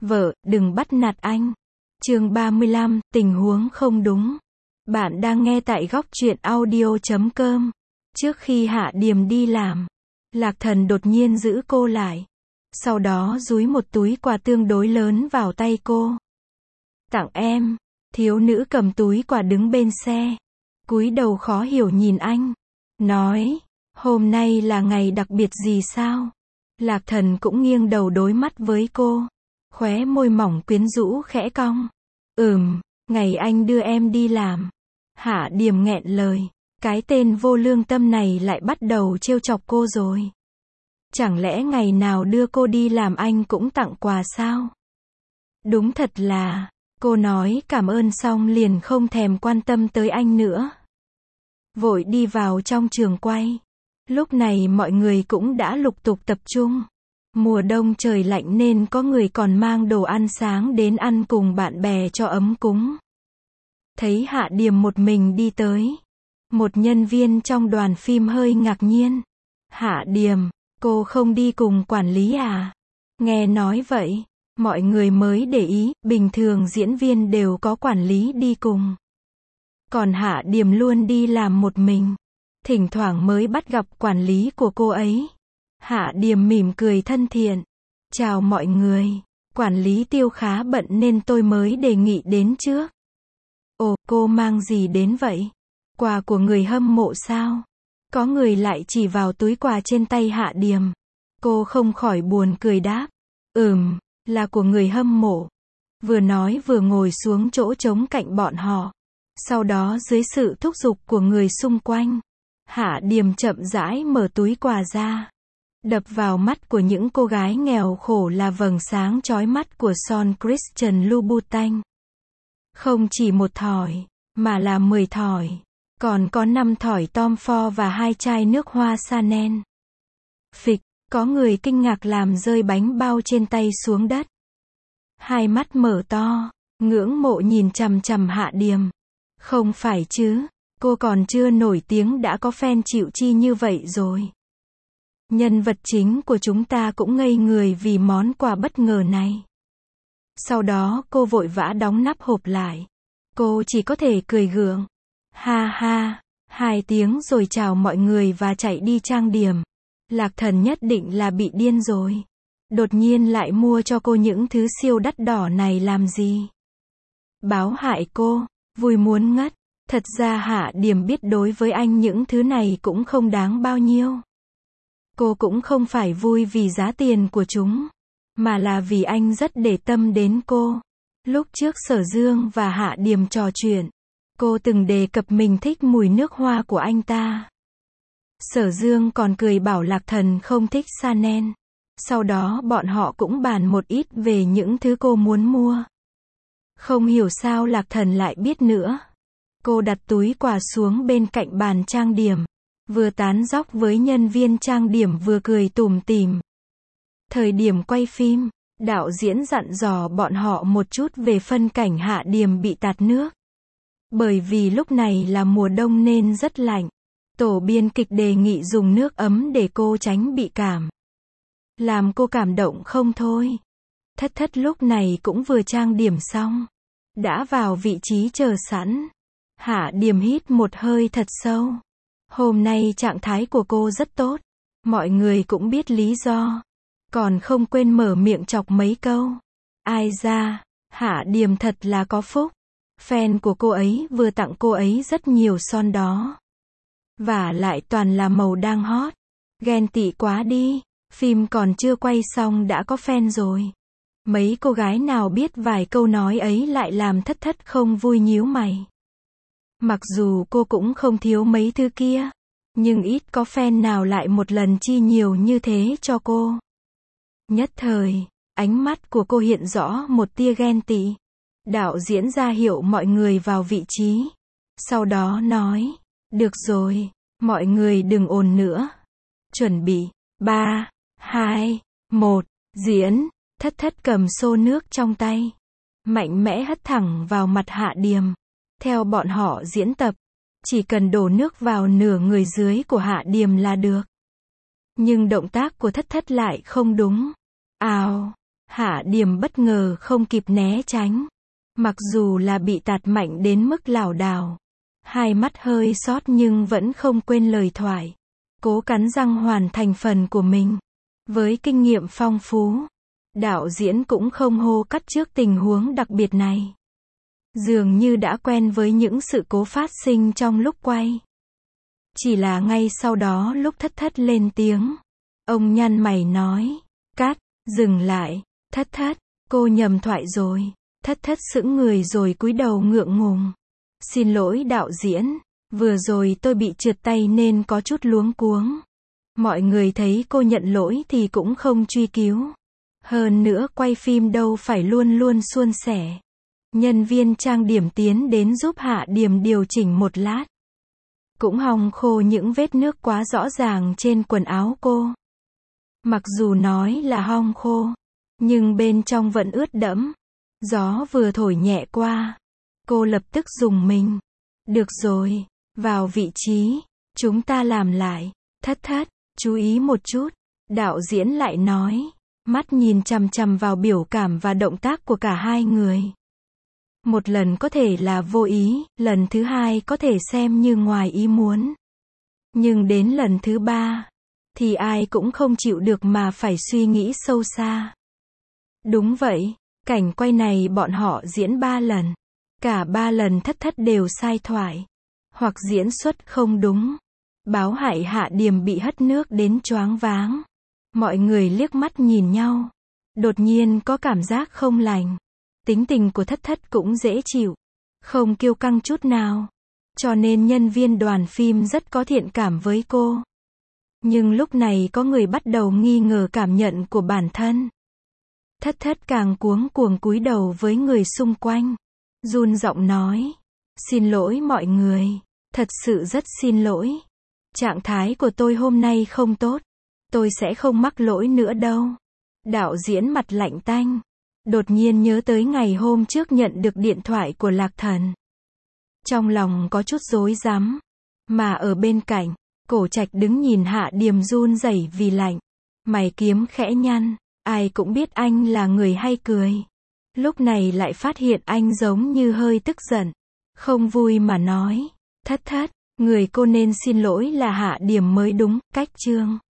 Vợ, đừng bắt nạt anh. Chương 35, tình huống không đúng. Bạn đang nghe tại góc truyện audio.com. Trước khi Hạ Điềm đi làm, Lạc Thần đột nhiên giữ cô lại. Sau đó dúi một túi quà tương đối lớn vào tay cô. Tặng em. Thiếu nữ cầm túi quà đứng bên xe, cúi đầu khó hiểu nhìn anh. Nói, hôm nay là ngày đặc biệt gì sao? Lạc Thần cũng nghiêng đầu đối mắt với cô. Khóe môi mỏng quyến rũ khẽ cong. Ngày anh đưa em đi làm. Hạ Điềm nghẹn lời. Cái tên vô lương tâm này lại bắt đầu trêu chọc cô rồi. Chẳng lẽ ngày nào đưa cô đi làm anh cũng tặng quà sao? Đúng thật là, cô nói cảm ơn xong liền không thèm quan tâm tới anh nữa. Vội đi vào trong trường quay. Lúc này mọi người cũng đã lục tục tập trung. Mùa đông trời lạnh nên có người còn mang đồ ăn sáng đến ăn cùng bạn bè cho ấm cúng. Thấy Hạ Điềm một mình đi tới, một nhân viên trong đoàn phim hơi ngạc nhiên. Hạ Điềm, cô không đi cùng quản lý à? Nghe nói vậy, mọi người mới để ý, bình thường diễn viên đều có quản lý đi cùng. Còn Hạ Điềm luôn đi làm một mình. Thỉnh thoảng mới bắt gặp quản lý của cô ấy. Hạ Điềm mỉm cười thân thiện. Chào mọi người. Quản lý Tiêu khá bận nên tôi mới đề nghị đến trước. Ồ, cô mang gì đến vậy? Quà của người hâm mộ sao? Có người lại chỉ vào túi quà trên tay Hạ Điềm. Cô không khỏi buồn cười đáp. Là của người hâm mộ. Vừa nói vừa ngồi xuống chỗ trống cạnh bọn họ. Sau đó dưới sự thúc giục của người xung quanh, Hạ Điềm chậm rãi mở túi quà ra. Đập vào mắt của những cô gái nghèo khổ là vầng sáng chói mắt của son Christian Louboutin. Không chỉ một thỏi, mà là 10 thỏi. Còn có 5 thỏi Tom Ford và 2 chai nước hoa Chanel. Phịch, có người kinh ngạc làm rơi bánh bao trên tay xuống đất. Hai mắt mở to, ngưỡng mộ nhìn chằm chằm Hạ Điềm. Không phải chứ, cô còn chưa nổi tiếng đã có fan chịu chi như vậy rồi. Nhân vật chính của chúng ta cũng ngây người vì món quà bất ngờ này. Sau đó cô vội vã đóng nắp hộp lại. Cô chỉ có thể cười gượng. Ha ha, 2 tiếng rồi chào mọi người và chạy đi trang điểm. Lạc Thần nhất định là bị điên rồi. Đột nhiên lại mua cho cô những thứ siêu đắt đỏ này làm gì? Báo hại cô, vui muốn ngất. Thật ra Hạ Điềm biết đối với anh những thứ này cũng không đáng bao nhiêu. Cô cũng không phải vui vì giá tiền của chúng, mà là vì anh rất để tâm đến cô. Lúc trước Sở Dương và Hạ Điềm trò chuyện, cô từng đề cập mình thích mùi nước hoa của anh ta. Sở Dương còn cười bảo Lạc Thần không thích Chanel. Sau đó bọn họ cũng bàn một ít về những thứ cô muốn mua. Không hiểu sao Lạc Thần lại biết nữa. Cô đặt túi quà xuống bên cạnh bàn trang điểm, vừa tán dóc với nhân viên trang điểm vừa cười tủm tỉm. Thời điểm quay phim, đạo diễn dặn dò bọn họ một chút về phân cảnh Hạ Điềm bị tạt nước. Bởi vì lúc này là mùa đông nên rất lạnh. Tổ biên kịch đề nghị dùng nước ấm để cô tránh bị cảm. Làm cô cảm động không thôi. Thất Thất lúc này cũng vừa trang điểm xong, đã vào vị trí chờ sẵn. Hạ Điềm hít một hơi thật sâu. Hôm nay trạng thái của cô rất tốt. Mọi người cũng biết lý do. Còn không quên mở miệng chọc mấy câu. Ai ra, Hạ Điềm thật là có phúc. Fan của cô ấy vừa tặng cô ấy rất nhiều son đó. Và lại toàn là màu đang hot. Ghen tị quá đi. Phim còn chưa quay xong đã có fan rồi. Mấy cô gái nào biết vài câu nói ấy lại làm Thất Thất không vui nhíu mày. Mặc dù cô cũng không thiếu mấy thứ kia, nhưng ít có fan nào lại một lần chi nhiều như thế cho cô. Nhất thời, ánh mắt của cô hiện rõ một tia ghen tị. Đạo diễn ra hiệu mọi người vào vị trí. Sau đó nói, được rồi, mọi người đừng ồn nữa. Chuẩn bị, 3, 2, 1, diễn. Thất Thất cầm xô nước trong tay, mạnh mẽ hất thẳng vào mặt Hạ Điềm. Theo bọn họ diễn tập, chỉ cần đổ nước vào nửa người dưới của Hạ Điềm là được. Nhưng động tác của Thất Thất lại không đúng. Ào, Hạ Điềm bất ngờ không kịp né tránh. Mặc dù là bị tạt mạnh đến mức lảo đảo, hai mắt hơi sót nhưng vẫn không quên lời thoại. Cố cắn răng hoàn thành phần của mình. Với kinh nghiệm phong phú, đạo diễn cũng không hô cắt trước tình huống đặc biệt này. Dường như đã quen với những sự cố phát sinh trong lúc quay. Chỉ là ngay sau đó lúc Thất Thất lên tiếng, ông nhăn mày nói, cắt, dừng lại, Thất Thất, cô nhầm thoại rồi. Thất Thất sững người rồi cúi đầu ngượng ngùng. Xin lỗi đạo diễn, vừa rồi tôi bị trượt tay nên có chút luống cuống. Mọi người thấy cô nhận lỗi thì cũng không truy cứu. Hơn nữa quay phim đâu phải luôn luôn suôn sẻ. Nhân viên trang điểm tiến đến giúp Hạ Điềm điều chỉnh một lát. Cũng hong khô những vết nước quá rõ ràng trên quần áo cô. Mặc dù nói là hong khô, nhưng bên trong vẫn ướt đẫm. Gió vừa thổi nhẹ qua, cô lập tức rùng mình. Được rồi, vào vị trí, chúng ta làm lại. Thất Thất, chú ý một chút. Đạo diễn lại nói, mắt nhìn chằm chằm vào biểu cảm và động tác của cả hai người. Một lần có thể là vô ý, lần thứ hai có thể xem như ngoài ý muốn. Nhưng đến lần thứ ba, thì ai cũng không chịu được mà phải suy nghĩ sâu xa. Đúng vậy, cảnh quay này bọn họ diễn 3 lần. Cả 3 lần Thất Thất đều sai thoại. Hoặc diễn xuất không đúng. Báo hại Hạ Điềm bị hất nước đến choáng váng. Mọi người liếc mắt nhìn nhau. Đột nhiên có cảm giác không lành. Tính tình của Thất Thất cũng dễ chịu. Không kiêu căng chút nào. Cho nên nhân viên đoàn phim rất có thiện cảm với cô. Nhưng lúc này có người bắt đầu nghi ngờ cảm nhận của bản thân. Thất Thất càng cuống cuồng cúi đầu với người xung quanh. Run giọng nói. Xin lỗi mọi người. Thật sự rất xin lỗi. Trạng thái của tôi hôm nay không tốt. Tôi sẽ không mắc lỗi nữa đâu. Đạo diễn mặt lạnh tanh. Đột nhiên nhớ tới ngày hôm trước nhận được điện thoại của Lạc Thần. Trong lòng có chút rối rắm. Mà ở bên cạnh, Cổ Trạch đứng nhìn Hạ Điềm run rẩy vì lạnh. Mày kiếm khẽ nhăn. Ai cũng biết anh là người hay cười. Lúc này lại phát hiện anh giống như hơi tức giận. Không vui mà nói. Thất Thất, người cô nên xin lỗi là Hạ Điềm mới đúng, cách chương.